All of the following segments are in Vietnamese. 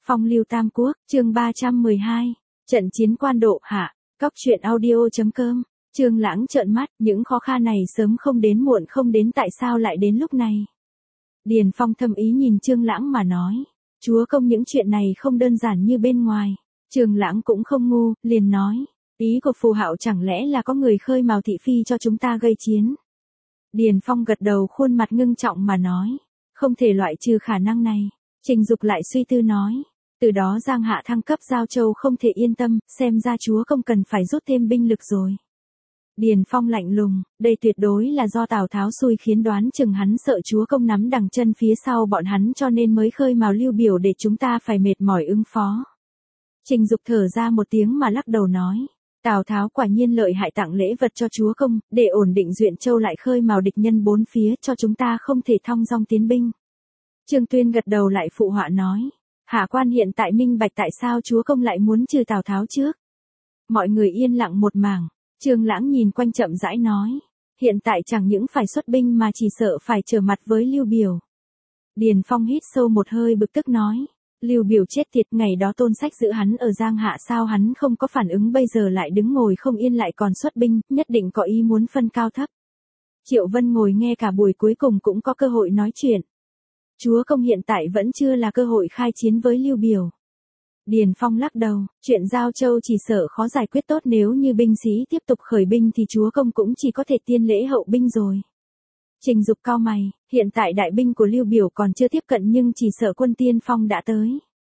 Phong lưu Tam Quốc, chương 312. Trận chiến quan độ hạ. Cóc truyện audio.com. Trương Lãng trợn mắt, những khó khăn này sớm không đến muộn không đến tại sao lại đến lúc này. Điền Phong thâm ý nhìn Trương Lãng mà nói. Chúa công những chuyện này không đơn giản như bên ngoài. Trương Lãng cũng không ngu, liền nói. Ý của phù hạo chẳng lẽ là có người khơi mào thị phi cho chúng ta gây chiến. Điền Phong gật đầu khuôn mặt ngưng trọng mà nói. Không thể loại trừ khả năng này. Trình Dục lại suy tư nói. Từ đó Giang Hạ thăng cấp Giao Châu không thể yên tâm, xem ra chúa công cần phải rút thêm binh lực rồi. Điền Phong lạnh lùng, đây tuyệt đối là do Tào Tháo xui khiến, đoán chừng hắn sợ chúa công nắm đằng chân phía sau bọn hắn cho nên mới khơi mào Lưu Biểu để chúng ta phải mệt mỏi ứng phó. Trình Dục thở ra một tiếng mà lắc đầu nói. Tào Tháo quả nhiên lợi hại, tặng lễ vật cho chúa công, để ổn định Duyện Châu lại khơi mào địch nhân bốn phía cho chúng ta không thể thong dong tiến binh. Trương Tuyên gật đầu lại phụ họa nói. Hạ quan hiện tại minh bạch tại sao chúa công lại muốn trừ Tào Tháo trước. Mọi người yên lặng một mảng. Trương Lãng nhìn quanh chậm rãi nói. Hiện tại chẳng những phải xuất binh mà chỉ sợ phải trở mặt với Lưu Biểu. Điền Phong hít sâu một hơi bực tức nói. Lưu Biểu chết tiệt, ngày đó Tôn Sách giữ hắn ở Giang Hạ sao hắn không có phản ứng, bây giờ lại đứng ngồi không yên lại còn xuất binh, nhất định có ý muốn phân cao thấp. Triệu Vân ngồi nghe cả buổi cuối cùng cũng có cơ hội nói chuyện. Chúa công hiện tại vẫn chưa là cơ hội khai chiến với Lưu Biểu. Điền Phong lắc đầu, chuyện Giao Châu chỉ sợ khó giải quyết tốt, nếu như binh sĩ tiếp tục khởi binh thì chúa công cũng chỉ có thể tiên lễ hậu binh rồi. Trình Dục cau mày, hiện tại đại binh của Lưu Biểu còn chưa tiếp cận nhưng chỉ sợ quân tiên phong đã tới.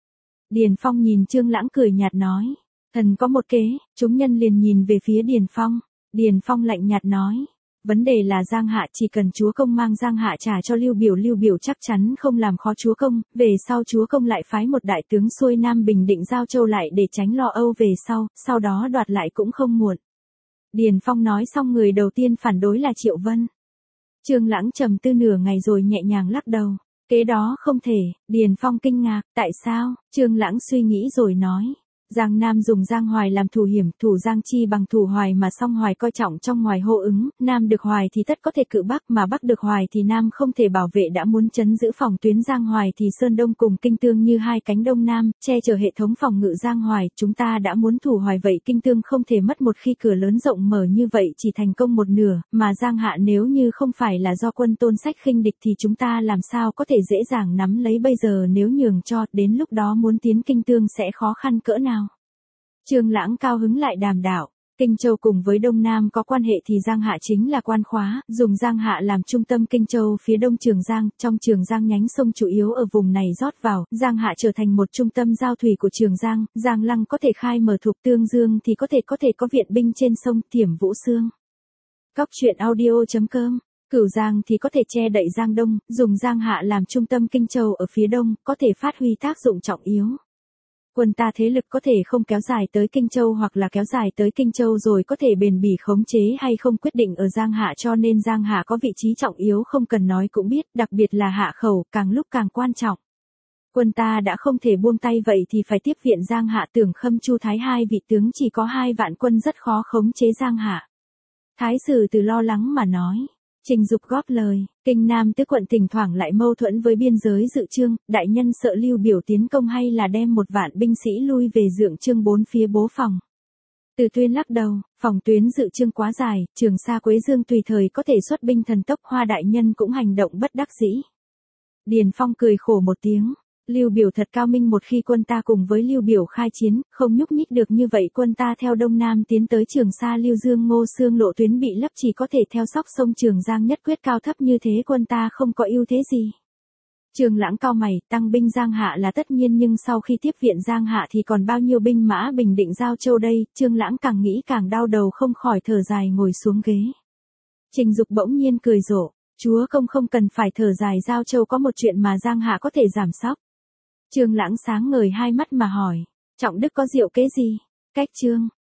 Điền Phong nhìn Trương Lãng cười nhạt nói, thần có một kế. Chúng nhân liền nhìn về phía Điền Phong. Điền Phong lạnh nhạt nói. Vấn đề là Giang Hạ, chỉ cần chúa công mang Giang Hạ trả cho Lưu Biểu chắc chắn không làm khó chúa công, về sau chúa công lại phái một đại tướng xuôi nam bình định Giao Châu lại để tránh lo âu về sau đó đoạt lại cũng không muộn. Điền Phong nói xong, người đầu tiên phản đối là Triệu Vân. Trương Lãng trầm tư nửa ngày rồi nhẹ nhàng lắc đầu. Kế đó không thể. Điền Phong kinh ngạc, tại sao? Trương Lãng suy nghĩ rồi nói. Giang Nam dùng Giang Hoài làm thủ hiểm, thủ Giang chi bằng thủ Hoài mà song Hoài coi trọng trong ngoài hô ứng, Nam được Hoài thì tất có thể cự Bắc, mà Bắc được Hoài thì Nam không thể bảo vệ, đã muốn trấn giữ phòng tuyến Giang Hoài thì Sơn Đông cùng Kinh Tương như hai cánh Đông Nam, che chở hệ thống phòng ngự Giang Hoài, chúng ta đã muốn thủ Hoài vậy Kinh Tương không thể mất, một khi cửa lớn rộng mở như vậy chỉ thành công một nửa, mà Giang Hạ nếu như không phải là do quân Tôn Sách khinh địch thì chúng ta làm sao có thể dễ dàng nắm lấy, bây giờ nếu nhường cho, đến lúc đó muốn tiến Kinh Tương sẽ khó khăn cỡ nào. Trương Lãng cao hứng lại đàm đạo, Kinh Châu cùng với Đông Nam có quan hệ thì Giang Hạ chính là quan khóa, dùng Giang Hạ làm trung tâm Kinh Châu phía đông Trường Giang, trong Trường Giang nhánh sông chủ yếu ở vùng này rót vào, Giang Hạ trở thành một trung tâm giao thủy của Trường Giang, Giang Lăng có thể khai mở thuộc Tương Dương thì có thể có viện binh trên sông Thiểm Vũ Xương. Cóc truyện audio.com. Cửu Giang thì có thể che đậy Giang Đông, dùng Giang Hạ làm trung tâm Kinh Châu ở phía đông, có thể phát huy tác dụng trọng yếu. Quân ta thế lực có thể không kéo dài tới Kinh Châu, hoặc là kéo dài tới Kinh Châu rồi có thể bền bỉ khống chế hay không quyết định ở Giang Hạ, cho nên Giang Hạ có vị trí trọng yếu không cần nói cũng biết, đặc biệt là hạ khẩu, càng lúc càng quan trọng. Quân ta đã không thể buông tay vậy thì phải tiếp viện Giang Hạ, Tưởng Khâm, Chu Thái hai vị tướng chỉ có 2 vạn quân rất khó khống chế Giang Hạ. Thái sử Từ lo lắng mà nói. Trình Dục góp lời, Kinh Nam tứ quận thỉnh thoảng lại mâu thuẫn với biên giới Dự Chương, đại nhân sợ Lưu Biểu tiến công hay là đem 1 vạn binh sĩ lui về Dượng Chương bốn phía bố phòng. Từ Tuyên lắc đầu, phòng tuyến Dự Chương quá dài, Trường Sa Quế Dương tùy thời có thể xuất binh thần tốc, Hoa đại nhân cũng hành động bất đắc dĩ. Điền Phong cười khổ một tiếng. Lưu Biểu thật cao minh, một khi quân ta cùng với Lưu Biểu khai chiến, không nhúc nhích được như vậy, quân ta theo Đông Nam tiến tới Trường Sa Lưu Dương Ngô Xương lộ tuyến bị lấp, chỉ có thể theo sóc sông Trường Giang nhất quyết cao thấp như thế, quân ta không có ưu thế gì. Trương Lãng cau mày, tăng binh Giang Hạ là tất nhiên nhưng sau khi tiếp viện Giang Hạ thì còn bao nhiêu binh mã bình định Giao Châu đây, Trương Lãng càng nghĩ càng đau đầu, không khỏi thở dài ngồi xuống ghế. Trình Dục bỗng nhiên cười rộ, chúa công không cần phải thở dài, Giao Châu có một chuyện mà Giang Hạ có thể giảm sóc. Trương Lãng sáng ngời hai mắt mà hỏi, Trọng Đức có diệu kế gì? Cách Trương